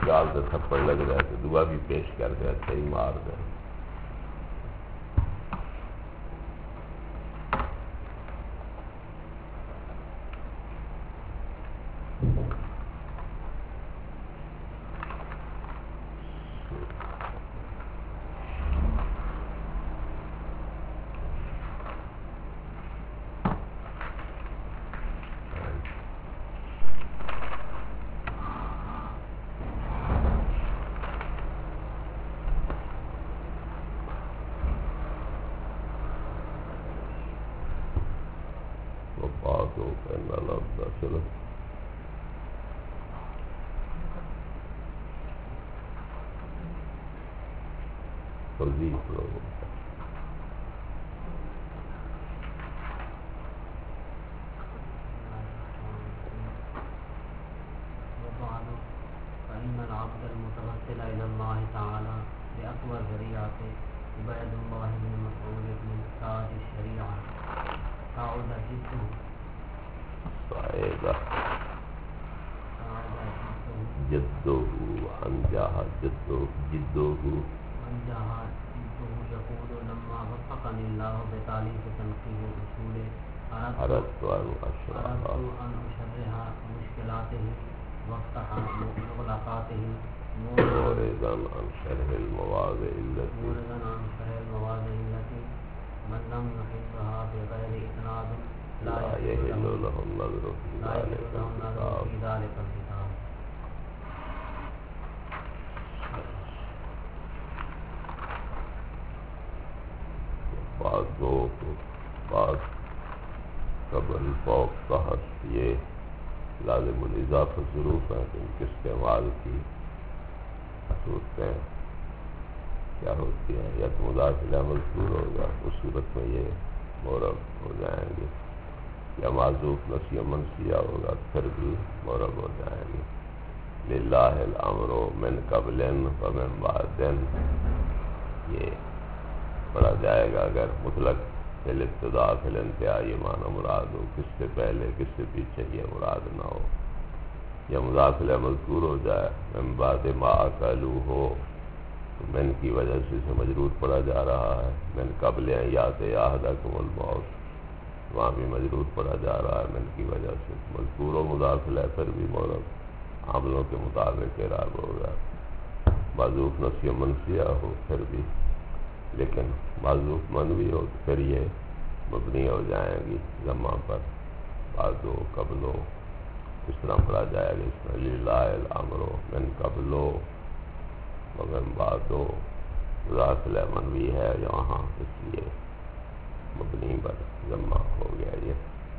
گال سے تھپڑ لگ رہا ہے تو دعا بھی پیش کر دے، صحیح مار دے۔ چلو توضیح لوگوں فإن العبد المتوسل إلى الله تعالى بأقوى الذريعة عباد الله بن مسعود بن تاج الشريعة قعد جده صاحبہ جدو انجاہ جدو يقول لما وفقني الله بتعليق تنقيه اصول اردت ان اشرح مشكلاته وافتح مغلقاته موردا عن شرح المواضع التي من لم يحبها بغير إسناد لا يحل له النظر في ذلك الكتاب. بعض قبل فوق تحت یہ لازم الاضافہ ظروف ہیں کہ ان کے استعمال کی صورتیں کیا ہوتی ہیں، یا تو مداخلہ مذکور ہوگا اس صورت میں یہ مورب ہو جائیں گے، یا معذوف نسیہ منسیہ ہوگا پھر بھی مورب ہو جائیں گے۔ للہ الامر من قبل ومن بعد یہ پڑھا جائے گا اگر مطلق فی الابتداء فی الانتہاء یہ معنی مراد ہو، کس سے پہلے کس سے پیچھے یہ مراد نہ ہو، یا مداخلہ مذکور ہو جائے من بعد ما اکلو ہو تو من کی وجہ سے اسے مجرور پڑھا جا رہا ہے، من قبل یات احدکم الموت وہاں بھی مجرور پڑھا جا رہا ہے من کی وجہ سے، مذکور و مداخلہ پھر بھی مورب عاملوں کے مطابق اعراب ہوگا، معذوف نسیہ منسیہ ہو پھر بھی، لیکن معذوف منوی ہو تو پھر یہ مبنی ہو جائیں گی ضمہ پر، بعدو قبلو اس طرح پڑھا جائے گا، اس میں للہ الامر من قبلو ومن بعدو مداخلہ منوی ہے یہاں اس لیے مبنی پر ضمہ ہو گیا یہ۔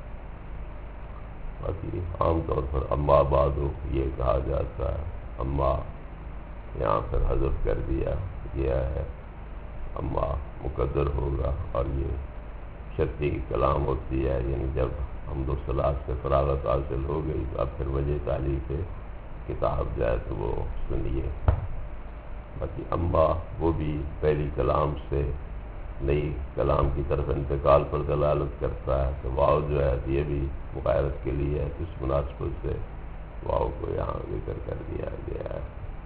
باقی عام طور پر اما بعدو یہ کہا جاتا ہے، اما یہاں پر حذف کر دیا گیا ہے، اما مقدر ہوگا، اور یہ شرطی کلام ہوتی ہے، یعنی جب حمد و صلاۃ سے فراغت حاصل ہو گئی تو اب پھر وجہ تعلیف کتاب جائے تو وہ سنیے۔ باقی اما وہ بھی پہلی کلام سے نئی کلام کی طرف انتقال پر دلالت کرتا ہے، تو واو جو ہے یہ بھی مغایرت کے لیے ہے، اس مناسبت سے واو کو یہاں ذکر کر دیا گیا ہے۔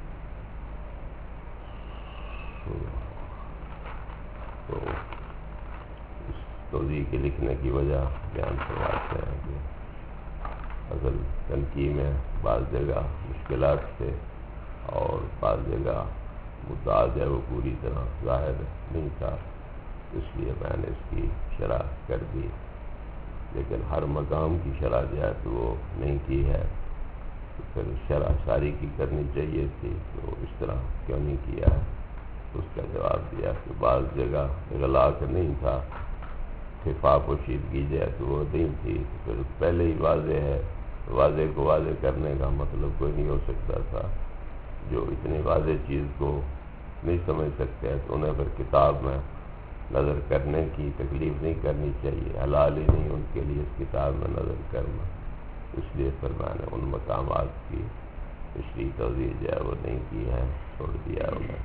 تو اس توضیح کے لکھنے کی وجہ بیان کرواتے ہیں کہ اصل تنقید میں بعض جگہ مشکلات تھے اور بعض جگہ مدعا جو ہے وہ پوری طرح ظاہر نہیں تھا، اس لیے میں نے اس کی شرح کر دی، لیکن ہر مقام کی شرح جو ہے تو وہ نہیں کی ہے، تو پھر شرح ساری کی کرنی چاہیے تھی، تو اس طرح کیوں نہیں کیا ہے؟ اس کا جواب دیا کہ بعض جگہ اغلاق نہیں تھا، خفا پوشیدگی جو ہے تو وہ نہیں تھی، پھر پہلے ہی واضح ہے، واضح کو واضح کرنے کا مطلب کوئی نہیں ہو سکتا تھا، جو اتنی واضح چیز کو نہیں سمجھ سکتے ہیں تو انہیں پھر کتاب میں نظر کرنے کی تکلیف نہیں کرنی چاہیے، حلال ہی نہیں ان کے لیے اس کتاب میں نظر کرنا، اس لیے پھر میں نے ان مقامات کی تشریح توضیح جو ہے وہ نہیں کی ہے، چھوڑ دیا انہیں۔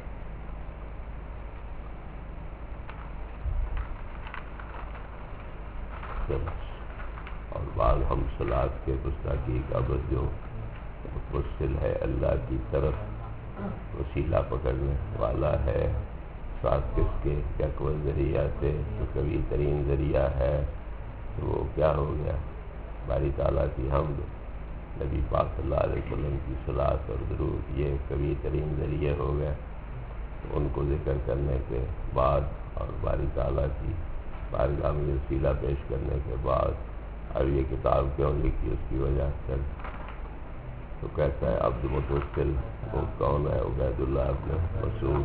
اور بعض ہم صلاۃ کے گستاخی کا بس جو متوسل ہے اللہ کی طرف وسیلہ پکڑنے والا ہے، ساتھ کس کے کیا کوئی ذریعہ سے جو کبھی ترین ذریعہ ہے، تو وہ کیا ہو گیا؟ باری تعالیٰ کی حمد، نبی پاک صلی اللہ علیہ وسلم کی صلاۃ اور درود، یہ کبھی ترین ذریعے ہو گئے۔ ان کو ذکر کرنے کے بعد اور باری تعالیٰ کی بارگاہ میں وسیلہ پیش کرنے کے بعد اب یہ کتاب کیوں لکھی، اس کی وجہ سے تو کہتا ہے عبد متوکل وہ کون ہے؟ عبید اللہ ابن مسعود،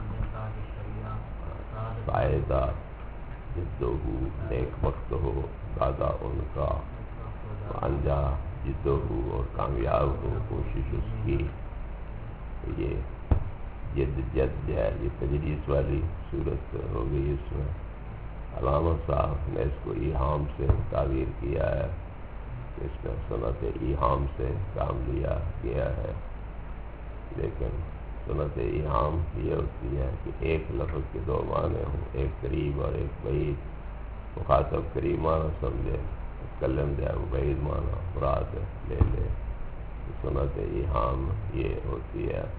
فائدہ جدو ہو نیک وقت ہو دادا ان کا، انجا جدو ہو اور کامیاب ہو کوشش اس کی۔ یہ جد جو ہے یہ تجریز والی صورت ہو گئی، اس میں علامہ صاحب نے اس کو ایہام سے تعبیر کیا ہے، اس میں سنت ایہام سے کام لیا گیا ہے، لیکن سنت ایہام یہ ہوتی ہے کہ ایک لفظ کے دو معنی ہوں، ایک قریب اور ایک بعید، مخاطب قریب معنی سمجھے، متکلم جو ہے وہ بعید معنی مراد لے لے، سنت ایہام یہ ہوتی ہے۔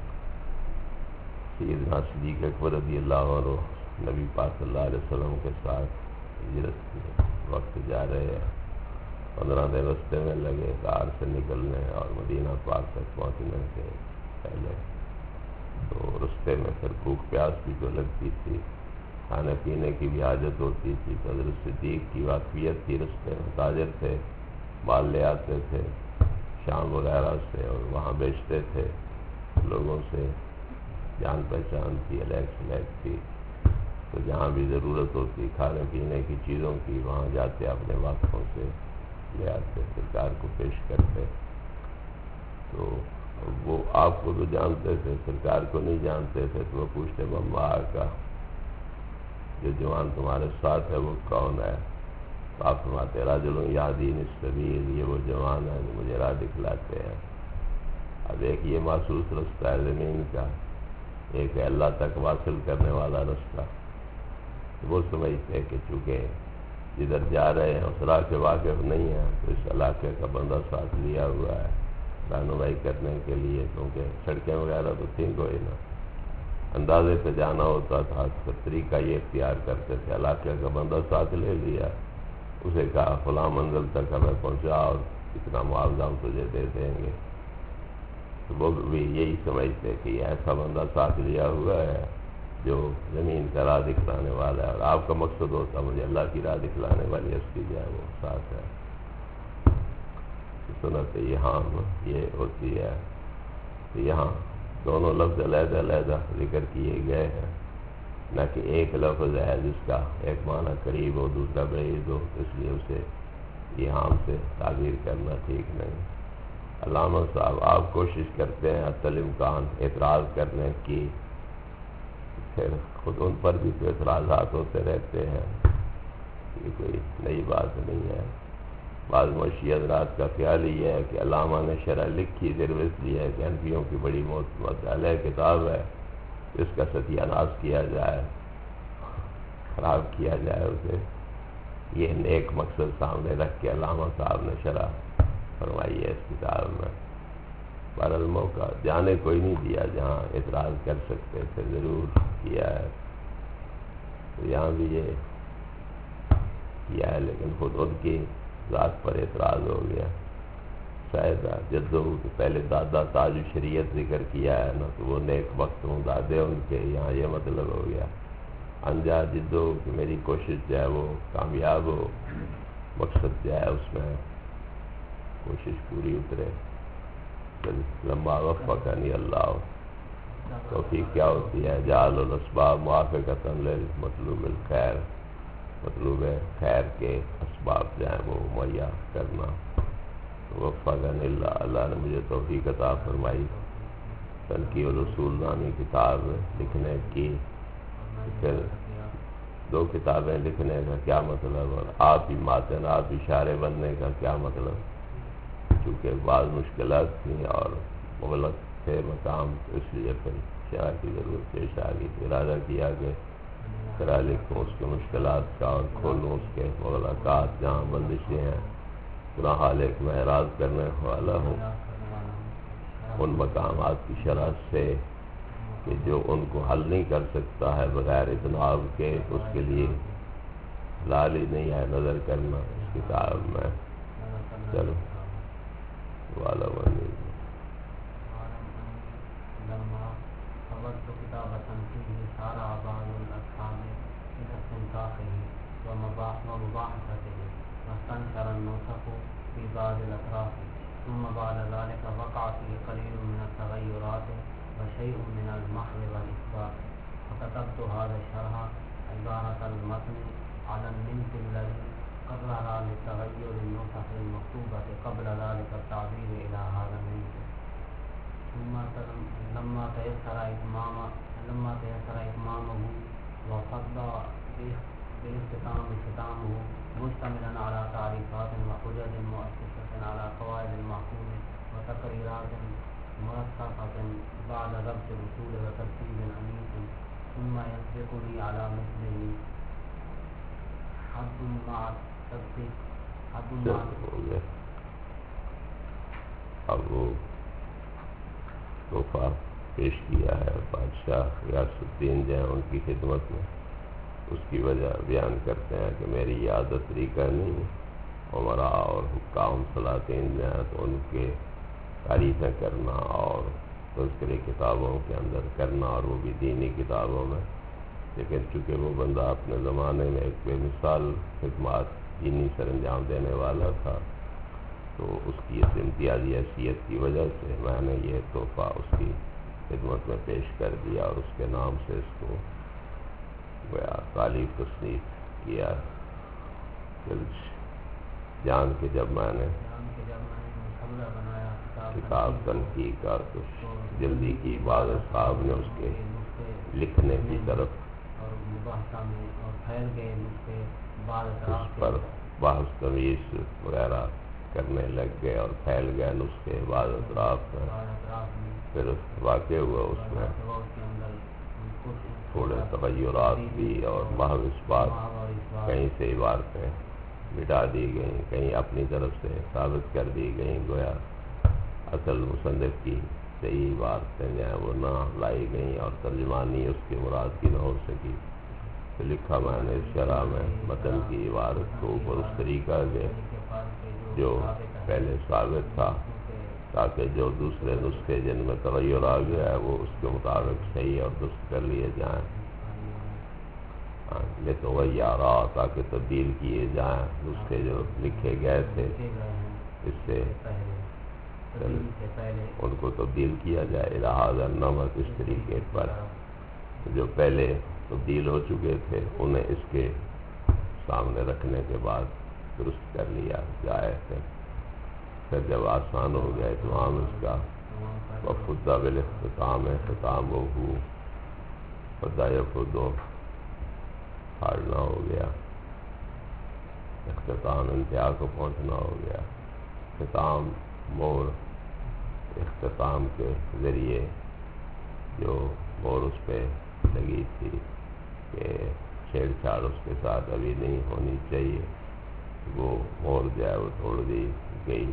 سیدنا صدیق اکبر رضی اللہ عنہ نبی پاک صلی اللہ علیہ وسلم کے ساتھ ہجرت کے وقت جا رہے ہیں، 15 دن رستے میں لگے کار سے نکلنے اور مدینہ پاک تک پہنچنے سے پہلے، تو رستے میں پھر بھوک پیاس بھی تو لگتی تھی، کھانے پینے کی بھی حاجت ہوتی تھی۔ حضرت صدیق کی واقفیت تھی، رستے میں تاجر تھے، مال لے آتے تھے شام وغیرہ سے اور وہاں بیچتے تھے، لوگوں سے جان پہچان تھی، الیک سلیک تھی، تو جہاں بھی ضرورت ہوتی کھانے پینے کی چیزوں کی وہاں جاتے اپنے واقفوں سے لے آتے، سرکار کو پیش کرتے۔ تو وہ آپ کو تو جانتے تھے، سرکار کو نہیں جانتے تھے، تو وہ پوچھتے مما کا جو جوان تمہارے ساتھ ہے وہ کون ہے؟ تو آپ فرماتے رجل یہدی السبیل، یہ وہ جوان ہے جو مجھے راہ دکھلاتے ہیں۔ اب ایک یہ محسوس رستہ ہے زمین کا، ایک ہے اللہ تک واصل کرنے والا رستہ۔ وہ سمجھتے کہ چونکہ جدھر جا رہے ہیں اس راہ کے واقف نہیں ہیں، تو اس علاقے کا بندہ ساتھ لیا ہوا ہے رہنمائی کرنے کے لیے، کیونکہ سڑکیں وغیرہ تو تھیں کوئی نہ، اندازے پہ جانا ہوتا تھا، تو طریقہ یہ اختیار کرتے تھے، علاقے کا بندہ ساتھ لے لیا، اسے کہا فلاں منزل تک ہمیں پہنچا اور اتنا معاوضہ ہم تجھے دے دیں گے۔ تو وہ بھی یہی سمجھتے کہ یہ ایسا بندہ ساتھ لیا ہوا ہے جو زمین کا راہ دکھلانے والا ہے، اور آپ کا مقصد ہوتا مجھے اللہ کی راہ دکھلانے والی ہستی جو ہے وہ ساتھ ہے۔ سنت ایہام یہ ہوتی ہے کہ یہاں دونوں لفظ علیحدہ علیحدہ ذکر کیے گئے ہیں، نہ کہ ایک لفظ ہے جس کا ایک معنی قریب ہو دوسرا بعید ہو، اس لیے اسے ایہام سے تعبیر کرنا ٹھیک نہیں۔ علامہ صاحب آپ کوشش کرتے ہیں حتی الامکان اعتراض کرنے کی، پھر خود ان پر بھی تو اعتراضات ہوتے رہتے ہیں، یہ کوئی نئی بات نہیں ہے۔ بعض مشی حضرات کا خیال یہ ہے کہ علامہ نے شرح لکھی صرف اس لیے ہے کہ حنفیوں کی بڑی مطالعہ کتاب ہے، اس کا ستیہ ناش کیا جائے، خراب کیا جائے اسے، یہ نیک مقصد سامنے رکھ کے علامہ صاحب نے شرح فرمائی ہے اس کتاب میں۔ بہرحال موقع جانے کوئی نہیں دیا، جہاں اعتراض کر سکتے تھے ضرور کیا ہے، تو یہاں بھی یہ کیا ہے، لیکن خود ان کی ذات پر اعتراض ہو گیا۔ شاید جدو کہ پہلے دادا تاج شریعت ذکر کیا ہے نا، تو وہ نیک وقت ہوں دادے ان کے، یہاں یہ مطلب ہو گیا انجا جدو کہ میری کوشش جو ہے وہ کامیاب ہو، مقصد جو ہے اس میں کوشش پوری اترے، لمبا وقفہ نہیں اللہ توفیق کیا ہوتی ہے، جعل الاسباب موافقۃ للمطلوب الخیر، مطلوب خیر کے اسباب جو ہیں وہ مہیا کرنا۔ وفقنی اللہ، اللہ نے مجھے توفیق عطا فرمائی تنقیح الاصول نامی کتاب لکھنے کی۔ پھر 2 کتابیں لکھنے کا کیا مطلب، اور آپ ہی ماتن آپ اشارے بننے کا کیا مطلب، چونکہ بعض مشکلات تھیں اور مغلق تھے مقام، تو اس لیے پھر شرح کی ضرورت پیش آ گئی، ارادہ کیا کہ شرح لکھوں اس کے مشکلات کا اور کھولوں اس کے مغلقات جہاں بندشیں ہیں، پورا حال ایک میں اعراض کرنے والا ہوں۔ ان مقامات کی شرح سے کہ جو ان کو حل نہیں کر سکتا ہے بغیر اطناب کے، اس کے لیے حلال ہی نہیں ہے نظر کرنا اس کتاب میں. چلو والا ونی ثم بعد ذلك وقع فيه قليل من التغيرات وشيء من المحو والإثبات. فكتبت هذا الشرح عبارة المتن على النمط الذي قرر للتغير النسخ المكتوبة قبل ذلك التعبير إلى هذا النمط. ثم لما تيسر إتمامه وفضل ختامه مشتملا على تعريفات وحجج مؤسسة على قواعد المعقول وتقريرات مرصفة بعد ضبط الأصول وترتيب أنيس. ثم يسبقني على مثله حد مع التدقيق اب وہ تحفہ پیش کیا ہے بادشاہ غیاث الدین جو ہیں ان کی خدمت میں. اس کی وجہ بیان کرتے ہیں کہ میری یہ عادت طریقہ نہیں، عمراء اور حکام سلاطین جو ہیں تو ان کے تعریفیں کرنا اور تذکرے کتابوں کے اندر کرنا، اور وہ بھی دینی کتابوں میں. لیکن چونکہ وہ بندہ اپنے زمانے میں ایک بے مثال خدمات دینی سر انجام دینے والا تھا، تو اس کی اس امتیازی حیثیت کی وجہ سے میں نے یہ تحفہ اس کی خدمت میں پیش کر دیا اور اس کے نام سے اس کو تالیف تصنیف کیا. جان کے جب میں نے کتاب تنقید کا تو جلدی کی، بعض صاحب نے اس کے لکھنے کی طرف اس پر بحث تمیز وغیرہ کرنے لگ گئے اور پھیل گئے نسخے بعض اطراف میں. پھر واقع ہوا اس میں تھوڑے تغیرات بھی اور محض اس بات کہیں سے عبارتیں مٹا دی گئیں، کہیں اپنی طرف سے ثابت کر دی گئیں، گویا اصل مصنف کی صحیح عبارتیں جو ہیں وہ نہ لائی گئیں اور ترجمانی اس کی مراد کی نہ ہو سکی. تو لکھا میں نے اس شرح میں متن کی عبارت کو اوپر اس طریقہ سے جو پہلے ثابت تھا، تاکہ جو دوسرے نسخے جن میں تغیر آ گیا ہے وہ اس کے مطابق صحیح اور درست کر لیے جائیں. یہ تو وہی آ رہا تاکہ تبدیل کیے جائیں نسخے جو لکھے گئے تھے، اس سے ان کو تبدیل کیا جائے. لہٰذا نمک اس طریقے پر جو پہلے تبدیل ہو چکے تھے انہیں اس کے سامنے رکھنے کے بعد درست کر لیا جائے. پھر جب آسان ہو گیا تو عام اس کا وفدہ بالاختتام ختام ہو خدا خود ہارنا ہو گیا، اختتام انتہا کو پہنچنا ہو گیا. ختام مور اختتام کے ذریعے جو مور اس پہ لگی تھی کہ چھیڑ چھاڑ اس کے ساتھ ابھی نہیں ہونی چاہیے، وہ مور جو ہے وہ توڑ دی گئی.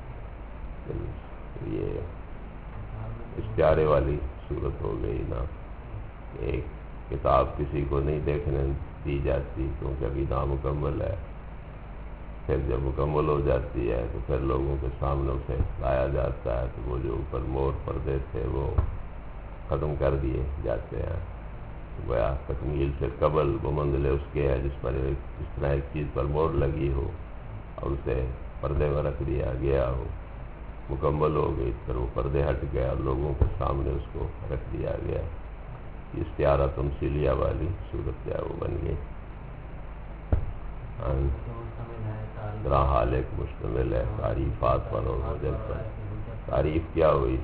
یہ اشتہارے والی صورت ہو گئی نا. ایک کتاب کسی کو نہیں دیکھنے دی جاتی کیونکہ ابھی نامکمل ہے، پھر جب مکمل ہو جاتی ہے تو پھر لوگوں کے سامنے اسے لایا جاتا ہے تو وہ جو اوپر مور پردے تھے وہ ختم کر دیے جاتے ہیں. گویا تکمیل سے قبل وہ منزل اس کے ہے جس پر اس طرح ایک چیز پر مور لگی ہو اور اسے پردے میں رکھ دیا گیا ہو، مکمل ہو گئی، پھر وہ پردے ہٹ گئے اور لوگوں کے سامنے اس کو رکھ دیا گیا. استعارہ تمثیلیہ والی صورت ہے وہ بن گئی. حال ایک مشتمل ہے تعریفات پر اور حجت پر. تعریف کیا ہوئی؟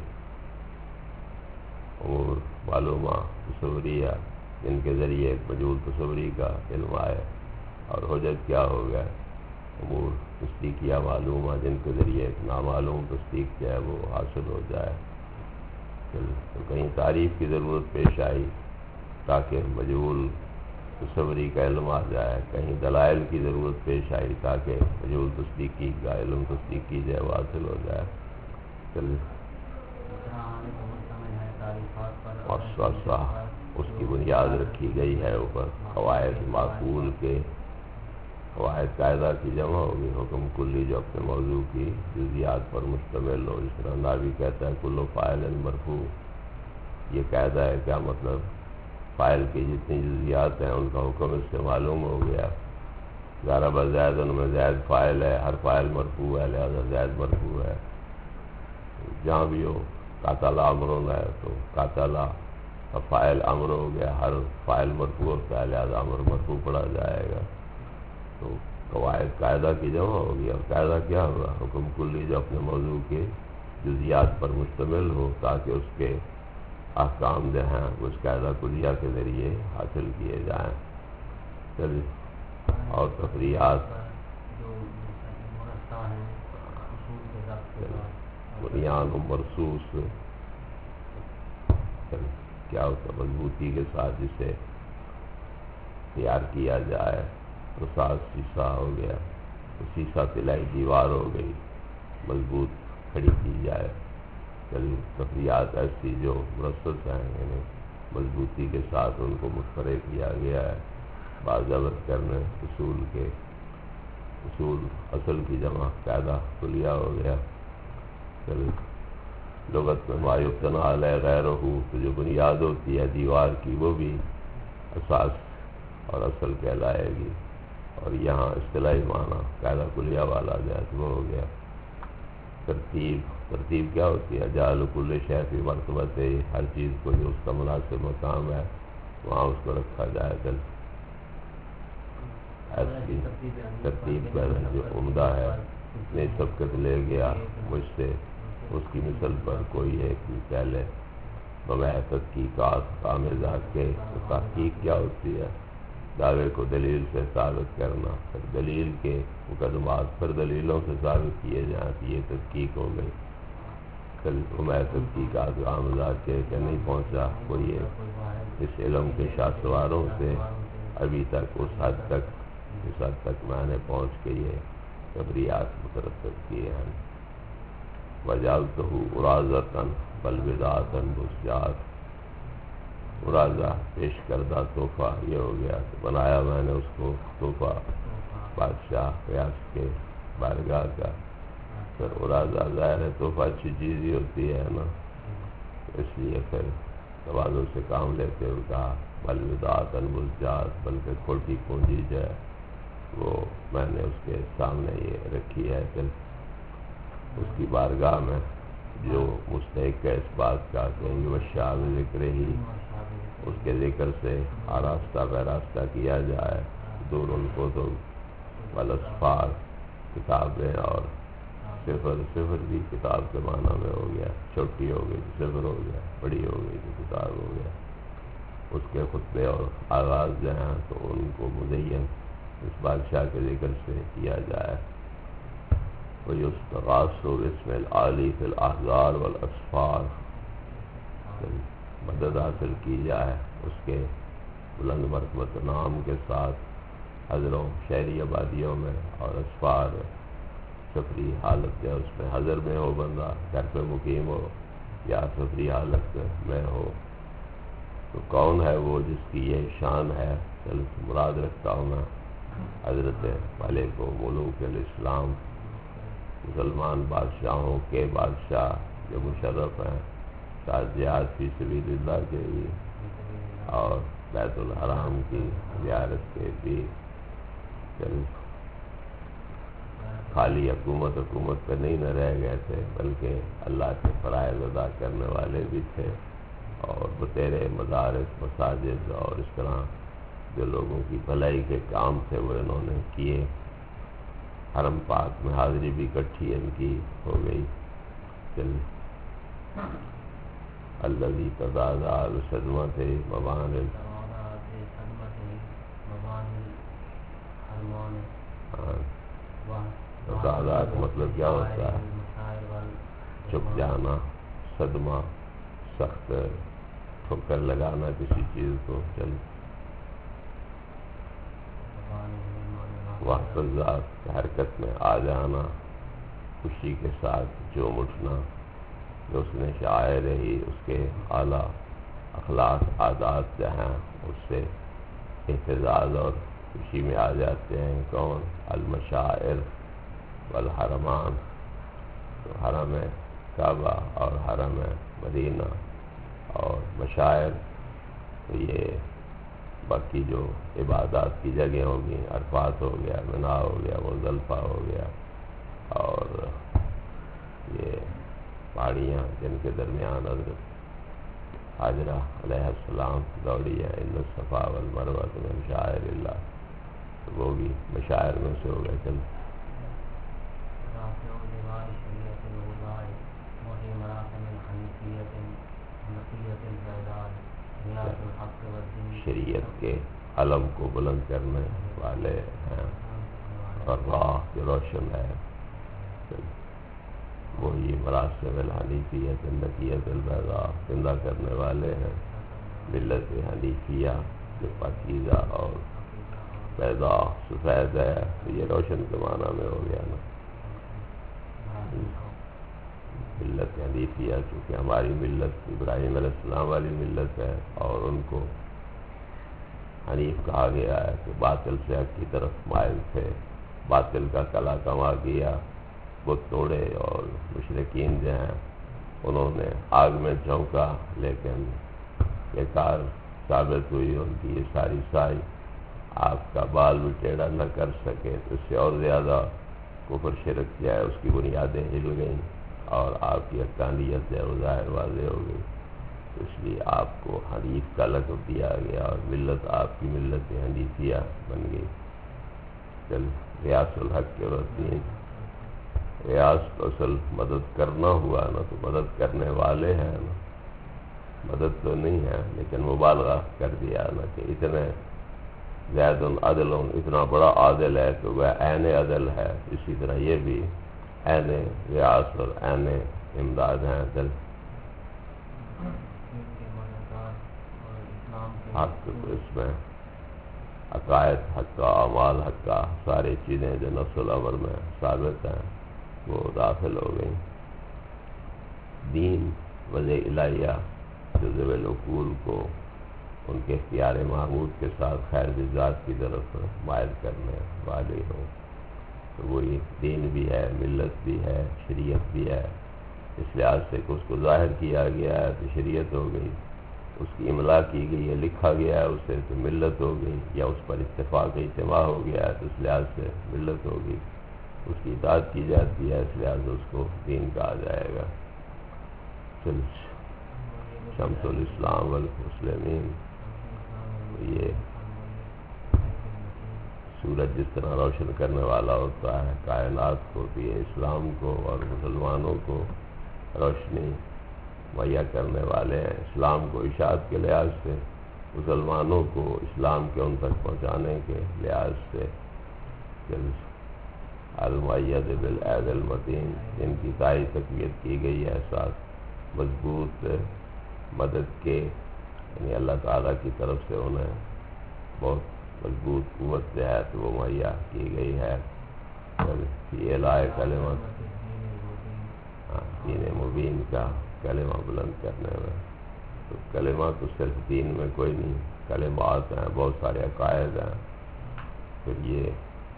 امور معلومہ تصوریہ جن کے ذریعے ایک مجہول تصوری کا علم آئے، اور حجت کیا ہو گیا؟ امور تصدیقیہ معلومہ جن کے ذریعے ایک نامعلوم تصدیق جو ہے وہ حاصل ہو جائے. تو کہیں تعریف کی ضرورت پیش آئی تاکہ مجہول تصوری کا علم آ جائے، کہیں دلائل کی ضرورت پیش آئی تاکہ مجہول تصدیقی کا علم تصدیقی جو ہے وہ حاصل ہو جائے. چلیے مؤسسہ اس کی بنیاد رکھی گئی ہے اوپر قواعد معقول کے، قواعد قاعدہ کی جمع ہوگی، حکم کلی جو اپنے موضوع کی جزیات پر مشتمل ہو، جس طرح ناوی کہتا ہے کلو فاعل مرفوع، یہ قاعدہ ہے، کیا مطلب؟ فاعل کی جتنی جزیات ہیں ان کا حکم اس سے معلوم ہو گیا، ضرب زید، ان میں زید فاعل ہے، ہر فاعل مرفوع ہے، لہذا زید مرفوع ہے، جہاں بھی ہو، قاتل امرن ہے تو قاتل کا فاعل امر ہو گیا، ہر فاعل مرفوع ہوتا ہے، لہذا امر مرفوع پڑھا جائے گا، تو قواعد قاعدہ کی جمع ہوگی، اور قاعدہ کیا ہوگا؟ حکم کلی جو اپنے موضوع کے جزیات پر مشتمل ہو، تاکہ اس کے احکام جو ہیں اس قاعدہ کلیہ کے ذریعے حاصل کیے جائیں۔ چلیے، اور تفریحات بنیان و مرصوص کیا ہوتا ہے؟ مضبوطی کے ساتھ جسے تیار کیا جائے، تو ساتھ شیشہ ہو گیا، تو شیشہ پلائی دیوار ہو گئی، مضبوط کھڑی کی جائے۔ چلیے، تفریحات ایسی جو مرصوص ہیں، یعنی مضبوطی کے ساتھ ان کو متفرع کیا گیا ہے، باضابط کرنے، اصول کے، اصول اصل کی جمع قاعدہ کلیہ ہو گیا۔ چلیے، لغت میں ما یبتنی علیہ غیرہ، تو جو بنیاد ہوتی ہے دیوار کی وہ بھی اساس اور اصل کہلائے گی، اور یہاں اصطلاحی معنی قاعدہ کلیہ والا جو ہے وہ ہو گیا۔ ترتیب کیا ہوتی ہے؟ جعل کل شیء فی مرتبتہ، ہر چیز کو جو اس کا مناسب مقام ہے وہاں اس کو رکھا جائے۔ ایسی ترتیب پر جو عمدہ ہے، نے سبقت لے گیا مجھ سے، اس کی مثل پر کوئی ایک کہہ لے، بغیر تحقیقات کام ذات کے۔ تحقیق کیا ہوتی ہے؟ دعوے کو دلیل سے ثابت کرنا، پھر دلیل کے مقدمات پھر دلیلوں سے ثابت کیے جائیں، تو یہ تحقیق ہو گئی۔ میں تحقیقات کام ذات کے کہ نہیں پہنچا کوئی اس علم کے شاہ سواروں سے ابھی تک اس حد تک میں نے پہنچ کے یہ تفریحات مترتب کیے ہیں۔ وجعلتہ ارازۃ بل بدعۃ بسجات، ارازہ پیش کردہ تحفہ یہ ہو گیا، تو بنایا میں نے اس کو تحفہ بادشاہ قیاس کے بارگاہ کا۔ پھر ارازہ ظاہر ہے تحفہ اچھی چیز ہی ہوتی ہے نا، اس لیے پھر توازن سے کام لیتے ہوئے کہا بل بدعۃ بسجات، بلکہ کھوٹی پونجی جو ہے وہ میں نے اس کے سامنے یہ رکھی ہے، کہ اس کی بارگاہ میں جو مستحق ہے اس بات کا کہ یوشع بذکر ہی، اس کے ذکر سے آراستہ پیراستہ کیا جائے، دور ان کو تو والاسفار کتابیں، اور صفر بھی کتاب کے معنی میں ہو گیا، چھوٹی ہو گئی تو صفر ہو گیا، بڑی ہو گئی تو کتاب ہو گیا، اس کے خطبے اور آغاز جو ہیں تو ان کو مزین اس بادشاہ کے ذکر سے کیا جائے۔ وَيُسْتَغَاثُ بِاسْمِ الْعَالِي فِي الْأَحْزَارِ وَالْأَسْفَارِ، مدد حاصل کی جائے اس کے بلند مرتبت نام کے ساتھ حضروں، شہری آبادیوں میں، اور اسفار سفری حالت جو اس میں حضر میں ہو بندہ، گھر پہ مقیم ہو یا سفری حالت میں ہو، تو کون ہے وہ جس کی یہ شان ہے؟ مراد رکھتا ہوں میں حضرت ملک و ملوک الاسلام، مسلمان بادشاہوں کے بادشاہ جو مشرف ہیں، جہاد فی سبیل اللہ کے بھی اور بیت الحرام کی زیارت کے بھی، خالی حکومت پہ نہیں نہ رہ گئے تھے، بلکہ اللہ کے فرائض ادا کرنے والے بھی تھے، اور بطیرے مدارس، مساجد اور اس طرح جو لوگوں کی بھلائی کے کام تھے وہ انہوں نے کیے۔ حرم پاک میں حاضری بھی اکٹھی ان کی ہو گئی۔ الذی تزادہ بصدمتہ مبانی، تزادہ کا مطلب کیا ہوتا ہے؟ چپ جانا، صدمہ، سخت ٹھوکر لگانا کسی چیز کو۔ وقت ذات حرکت میں آ جانا، خوشی کے ساتھ جوم اٹھنا، جو اس نے شاعر ہی اس کے اعلیٰ اخلاق عادات جو ہیں اس سے اعتزاز اور خوشی میں آ جاتے ہیں. کون؟ المشاعر والحرمان، تو حرم کعبہ اور حرم مدینہ اور مشاعر، تو یہ باقی جو عبادات کی جگہ ہوگی، عرفات ہو گیا، منا ہو گیا، مزدلفہ ہو گیا، اور یہ پہاڑیاں جن کے درمیان حضرت حاجرہ علیہ السلام دوڑی ہے، ان الصفا والمروہ من شعائر اللہ، تو وہ بھی مشاعر میں سے ہو گئے. چل شریعت کے علم کو بلند کرنے والے ہیں، اور راہ جو روشن ہے، وہی مراسم الحنیفیت النقیۃ البیضاء، زندہ کرنے والے ہیں ملت حنیفیہ جو پاکیزہ اور بیضاء سفید ہے. تو یہ روشن کے معنی میں ہو گیا نا. ملت حنیفیہ چونکہ ہماری ملت ابراہیم علیہ السلام والی ملت ہے، اور ان کو حنیف کہا گیا ہے کہ باطل سے حق کی طرف مائل تھے، باطل کا کلا کما کیا، بت توڑے، اور مشرکین جو ہیں انہوں نے آگ میں جھونکا لیکن بیکار ثابت ہوئی ان کی یہ ساری سائی، آپ کا بال بھی ٹیڑھا نہ کر سکے. تو اس سے اور زیادہ کفر شرک کیا ہے، اس کی بنیادیں ہل گئیں اور آپ کی حقانیت ہے وہ ظاہر واضح ہو گئی. تو اس لیے آپ کو حنیف کا لقب دیا گیا اور ملت آپ کی ملت حنیفیہ بن گئی. چل ریاض الحق کے وسین، ریاض تو اصل مدد کرنا ہوا نا، تو مدد کرنے والے ہیں نا، مدد تو نہیں ہے لیکن مبالغہ کر دیا نا کہ اتنے زید عدل، اتنا بڑا عادل ہے کہ وہ عین عدل ہے. اسی طرح یہ بھی عین ریاض اور عین امداد ہیں. دل حق تو اس میں عقائد حق کا، اعمال حق کا، ساری چیزیں جو نفس الامر میں ثابت ہیں وہ داخل ہو گئیں. دین وضع الہیہ جو ذوی العقول کو ان کے اختیار محمود کے ساتھ خیر ذات کی طرف مائل کرنے والے ہوں، تو وہی دین بھی ہے، ملت بھی ہے، شریعت بھی ہے. اس لحاظ سے کہ اس کو ظاہر کیا گیا ہے تو شریعت ہو گئی، اس کی املا کی گئی ہے، لکھا گیا ہے اسے تو ملت ہو گئی، یا اس پر اتفاق اجتماع ہو گیا ہے تو اس لحاظ سے ملت ہو گئی. اس کی اطاعت کی جاتی ہے، اس لحاظ سے اس کو دین کہا جائے گا. چل شمس الاسلام والمسلمین، یہ سورج جس طرح روشن کرنے والا ہوتا ہے کائنات کو، بھی اسلام کو اور مسلمانوں کو روشنی مہیا کرنے والے ہیں. اسلام کو اشاعت کے لحاظ سے، مسلمانوں کو اسلام کے ان تک پہنچانے کے لحاظ سے. المؤید بالعید المتین، جن کی تائی تقویت کی گئی ہے ساتھ مضبوط مدد کے، یعنی اللہ تعالیٰ کی طرف سے انہیں بہت مضبوط قوت جو ہے تو وہ مہیا کی گئی ہے. یہ لائے کلمت، دین مبین کا کلمہ بلند کرنے میں. تو کلمہ تو صرف دین میں کوئی نہیں، کلمات ہیں، بہت سارے عقائد ہیں. پھر یہ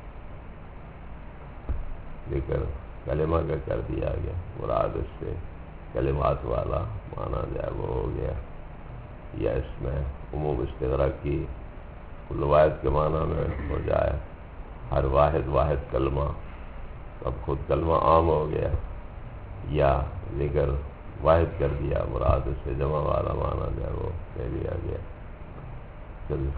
ذکر کلمہ کا کر دیا گیا، مراد اس سے کلمات والا معنی جو ہے وہ ہو گیا، یا اس میں عموم استغراق کی روایت کے معنی میں ہو جائے، ہر واحد واحد کلمہ، اب خود کلمہ عام ہو گیا، یا ذکر واحد کر دیا، مراد اس سے جمع والا معنی جو ہے وہ دے دیا گیا. چلیے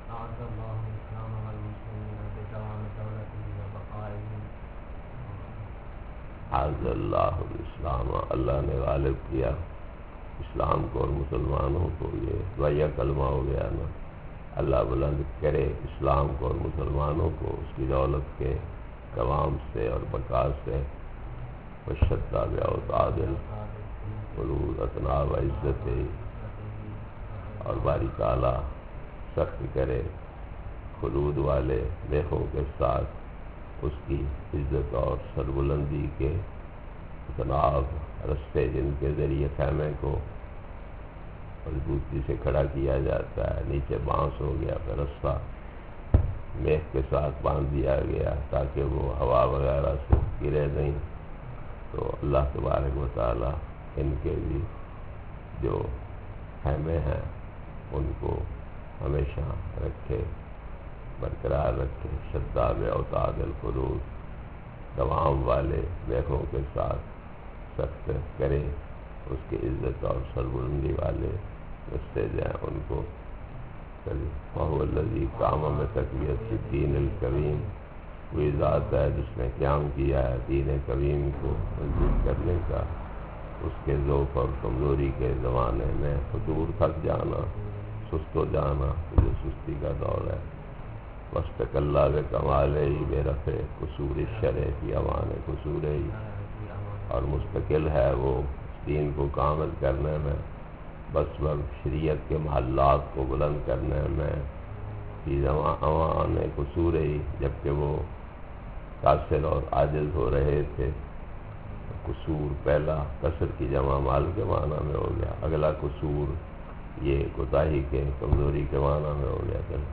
اعز اللہ الاسلام، اللہ نے غالب کیا اسلام کو اور مسلمانوں کو. یہ دعائیہ کلمہ ہو گیا نا، اللہ بلند کرے اسلام کو اور مسلمانوں کو اس کی دولت کے دوام سے اور بقا سے. وشدہ بیعتعادل خلود اتناب عزت، اور باری تعالیٰ سخت کرے خلود والے نیکوں کے ساتھ اس کی عزت اور سربلندی کے اتناب رستے، جن کے ذریعے خیمے کو مضبوطی سے کھڑا کیا جاتا ہے، نیچے بانس ہو گیا، پھر رسہ میخ کے ساتھ باندھ دیا گیا تاکہ وہ ہوا وغیرہ سے گرے نہیں۔ تو اللہ تبارک و تعالیٰ ان کے بھی جو خیمے ہیں ان کو ہمیشہ رکھے، برقرار رکھے، شداد اوتاد الفروج، دوام والے میخوں کے ساتھ سخت کرے، اس کی عزت اور سربلندی والے رستے جائیں ان کو کرے۔ وَهُوَ الَّذِي قَامَ بِتَقْوِيَةِ الدِّينِ الْقَوِيمِ، وہی ذات ہے جس نے قیام کیا ہے دین قویم کو مضبوط کرنے کا۔ اس کے ضعف اور کمزوری کے زمانے میں فتور تھک جانا، سست ہو جانا، جو سستی کا دور ہے۔ وَاسْتَقَلَّ بِكَمَالِهِ بِرَفْعِ قُصُورِ الشَّرْعِ فِي أَوَانِ قُصُورِهِ، اور مستقل ہے وہ دین کو کامل کرنے میں، بس شریعت کے محلات کو بلند کرنے میں، فی اوان قصور ہی، جبکہ وہ قاصر اور عاجز ہو رہے تھے۔ قصور پہلا قصر کی جمع مال کے معنی میں ہو گیا، اگلا قصور یہ کوتاہی کے کمزوری کے معنی میں ہو گیا۔ پھر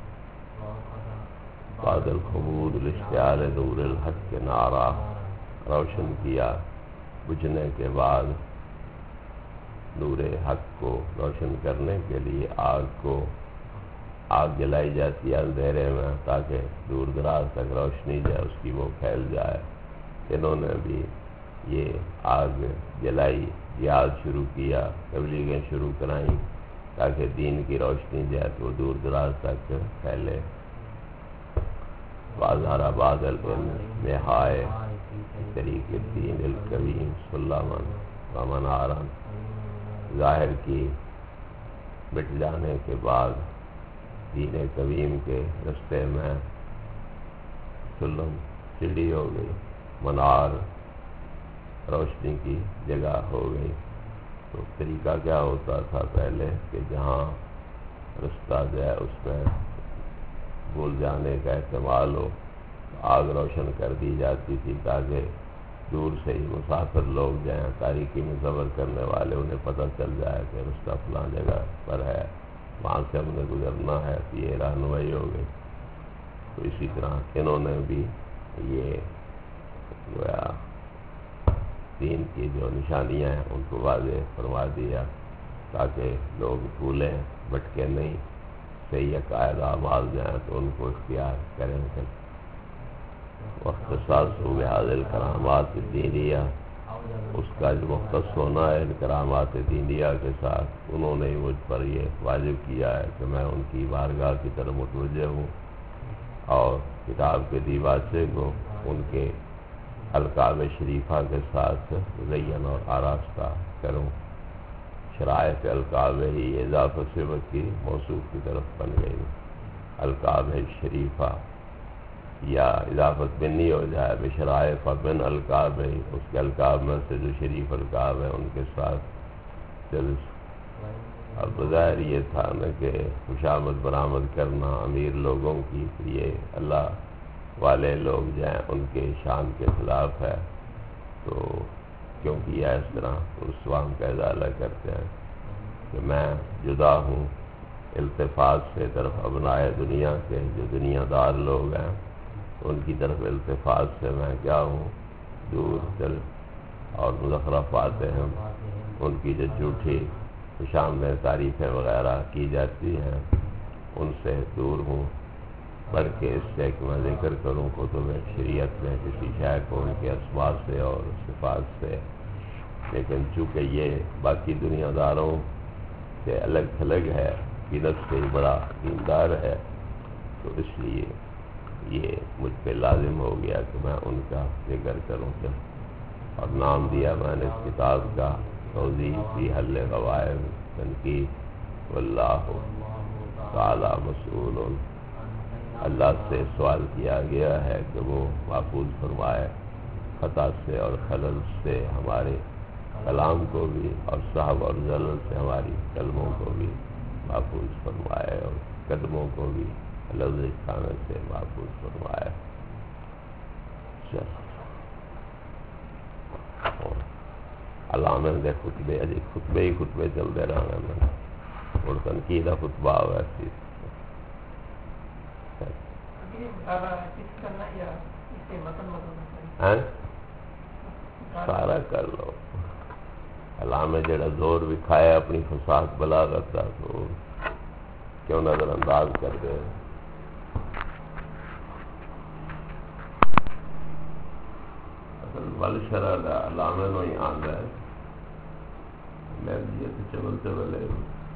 بعد الخمود الاشتعال نور الحق کے نعرہ روشن کیا، بجھنے کے بعد نور حق کو روشن کرنے کے لیے آگ جلائی جاتی ہے اندھیرے میں تاکہ دور دراز تک روشنی جائے اس کی، وہ پھیل جائے۔ انہوں نے بھی یہ آگ جلائی، جہاد شروع کیا، تبلیغیں شروع کرائیں تاکہ دین کی روشنی جائے تو دور دراز تک پھیلے۔ بازار آباد العلم میں ہائے طریق الدین القویم سلماً و منارا، ظاہر کی مٹ جانے کے بعد دین قویم کے رستے میں سلم سیڑھی ہو گئی، منار روشنی کی جگہ ہو گئی۔ تو طریقہ کیا ہوتا تھا پہلے کہ جہاں رستہ جو ہے اس میں بھول جانے کا احتمال ہو، آگ روشن کر دی جاتی تھی تاکہ دور سے ہی مسافر لوگ جائیں، تاریکی میں سفر کرنے والے، انہیں پتہ چل جائے کہ رستہ فلاں جگہ پر ہے، وہاں سے ہم نے گزرنا ہے، تو یہ رہنمائی ہو گئی۔ تو اسی طرح انہوں نے بھی یہ گویا دین کی جو نشانیاں ہیں ان کو واضح فرما دیا تاکہ لوگ بھولیں، بھٹکے نہیں، صحیح عقائد اعمال جائیں تو ان کو اختیار کریں۔ واختصاص بهذه الکرامات الدینیہ، اس کا جو مختص ہونا ہے ان کرامات دینیہ کے ساتھ، انہوں نے مجھ پر یہ واجب کیا ہے کہ میں ان کی بارگاہ کی طرف متوجہ ہوں اور کتاب کے دیباچے کو ان کے القاب شریفہ کے ساتھ مزین اور آراستہ کروں۔ شرائط القاب ہی اضافت صفت کی موصوف کی طرف بن گئی، القاب شریفہ یا اضافت بنی ہو جائے بشرائف بن القاب ہی، اس کے القاب میں سے جو شریف القاب ہیں ان کے ساتھ جلس۔ اب بظاہر یہ تھا نا کہ خوشامد برآمد کرنا امیر لوگوں کی، یہ اللہ والے لوگ جائیں ان کے شان کے خلاف ہے، تو کیوں کیا اس طرح؟ تو اسلام کا ازالہ کرتے ہیں کہ میں جدا ہوں التفات سے طرف ابنائے دنیا کے، جو دنیا دار لوگ ہیں ان کی طرف التفات سے میں کیا ہوں، دور چل، اور مزخرفات ہیں ان کی جو جھوٹی خوشامد تعریفیں وغیرہ کی جاتی ہیں ان سے دور ہوں، بلکہ اس سے کہ میں ذکر کروں کتب شریعت میں کسی شے کو ان کے اسماء سے اور صفات سے، لیکن چونکہ یہ باقی دنیا داروں سے الگ تھلگ ہے، قیمت سے ہی بڑا دیندار ہے، تو اس لیے یہ مجھ پہ لازم ہو گیا کہ میں ان کا ذکر کروں۔ اور نام دیا میں نے اس کتاب کا توضیح فی حل قواعد تنقید، واللہ تعالی مسئول، اللہ سے سوال کیا گیا ہے کہ وہ محفوظ فرمائے خطا سے اور خلل سے ہمارے کلام کو بھی، اور صحب اور زلل سے ہماری قلموں کو بھی محفوظ فرمائے، اور قدموں کو بھی لفظ کھانے سے محفوظ فرمائے۔ علامہ دے خطبے، خطبے ہی خطبے چلتے رہنا میں تنقید خطبہ ویسی سارا کر لو. علامہ جڑا زور وکھایا اپنی فصاحت بلاغت کا تو کیوں نظر انداز کر دے. اصل ول شرع دا علامہ نو ہی آندا ہے. میں یہ تو چلتے والے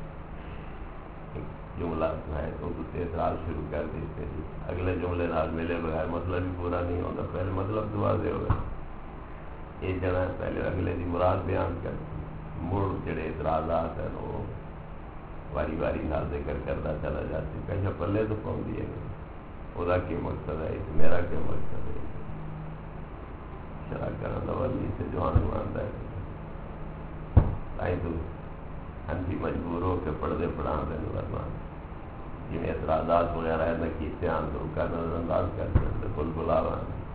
جملہ ہے تو اعتراض شروع کر دیتے ہیں. اگلے جملے نال ملے بغیر مطلب بھی پورا نہیں ہوتا. پہلے مطلب تو واضح ہوگا. یہ جڑا پہلے اگلے دی مراد بیان کر مڑ جڑے اعتراضات ہیں وہ واری واری نال ذکر کرتا چلا جاتے. کہیں پلے تو پہنچ دیے گا وہ کی مقصد ہے میرا کیا مقصد ہے. شرع کرنا والی سے جوان مانتا ہے تو ہنسی مجبور ہو کے پڑھتے پڑھا دیں ورمان جن اعتراضات وغیرہ ہے نہ کیتے آن تو کا نظر انداز کرتے ہیں بل بلاوا